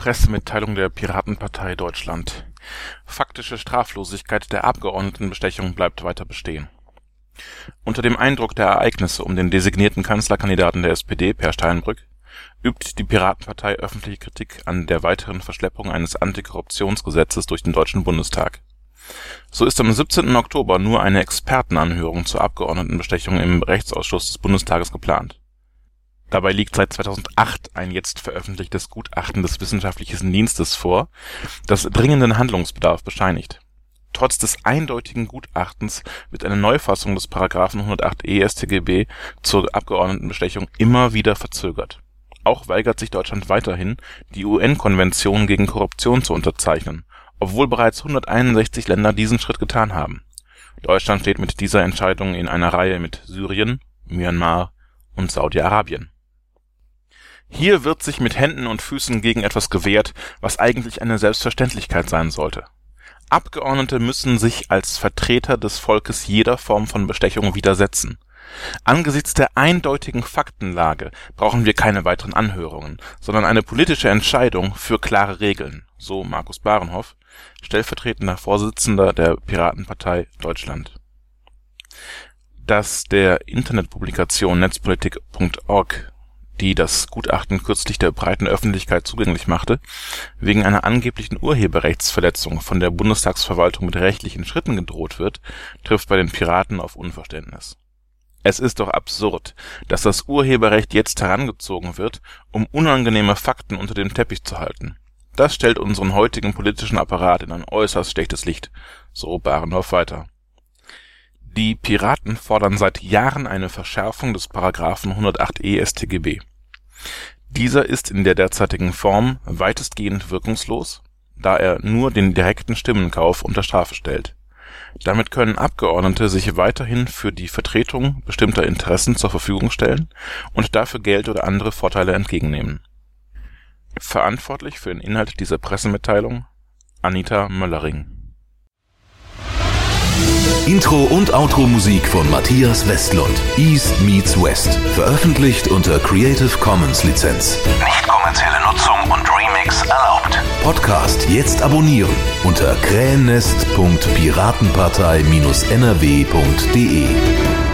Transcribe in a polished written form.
Pressemitteilung der Piratenpartei Deutschland. Faktische Straflosigkeit der Abgeordnetenbestechung bleibt weiter bestehen. Unter dem Eindruck der Ereignisse um den designierten Kanzlerkandidaten der SPD, Peer Steinbrück, übt die Piratenpartei öffentliche Kritik an der weiteren Verschleppung eines Antikorruptionsgesetzes durch den Deutschen Bundestag. So ist am 17. Oktober nur eine Expertenanhörung zur Abgeordnetenbestechung im Rechtsausschuss des Bundestages geplant. Dabei liegt seit 2008 ein jetzt veröffentlichtes Gutachten des Wissenschaftlichen Dienstes vor, das dringenden Handlungsbedarf bescheinigt. Trotz des eindeutigen Gutachtens wird eine Neufassung des Paragraphen 108e StGB zur Abgeordnetenbestechung immer wieder verzögert. Auch weigert sich Deutschland weiterhin, die UN-Konvention gegen Korruption zu unterzeichnen, obwohl bereits 161 Länder diesen Schritt getan haben. Deutschland steht mit dieser Entscheidung in einer Reihe mit Syrien, Myanmar und Saudi-Arabien. Hier wird sich mit Händen und Füßen gegen etwas gewehrt, was eigentlich eine Selbstverständlichkeit sein sollte. Abgeordnete müssen sich als Vertreter des Volkes jeder Form von Bestechung widersetzen. Angesichts der eindeutigen Faktenlage brauchen wir keine weiteren Anhörungen, sondern eine politische Entscheidung für klare Regeln, so Markus Barenhoff, stellvertretender Vorsitzender der Piratenpartei Deutschland. Dass der Internetpublikation netzpolitik.org, die das Gutachten kürzlich der breiten Öffentlichkeit zugänglich machte, wegen einer angeblichen Urheberrechtsverletzung von der Bundestagsverwaltung mit rechtlichen Schritten gedroht wird, trifft bei den Piraten auf Unverständnis. Es ist doch absurd, dass das Urheberrecht jetzt herangezogen wird, um unangenehme Fakten unter dem Teppich zu halten. Das stellt unseren heutigen politischen Apparat in ein äußerst schlechtes Licht, so Barenhoff weiter. Die Piraten fordern seit Jahren eine Verschärfung des Paragraphen 108e StGB. Dieser ist in der derzeitigen Form weitestgehend wirkungslos, da er nur den direkten Stimmenkauf unter Strafe stellt. Damit können Abgeordnete sich weiterhin für die Vertretung bestimmter Interessen zur Verfügung stellen und dafür Geld oder andere Vorteile entgegennehmen. Verantwortlich für den Inhalt dieser Pressemitteilung Anita Möllering. Intro und Outro-Musik von Matthias Westlund. East meets West. Veröffentlicht unter Creative Commons Lizenz. Nicht kommerzielle Nutzung und Remix erlaubt. Podcast jetzt abonnieren unter krähennest.piratenpartei-nrw.de.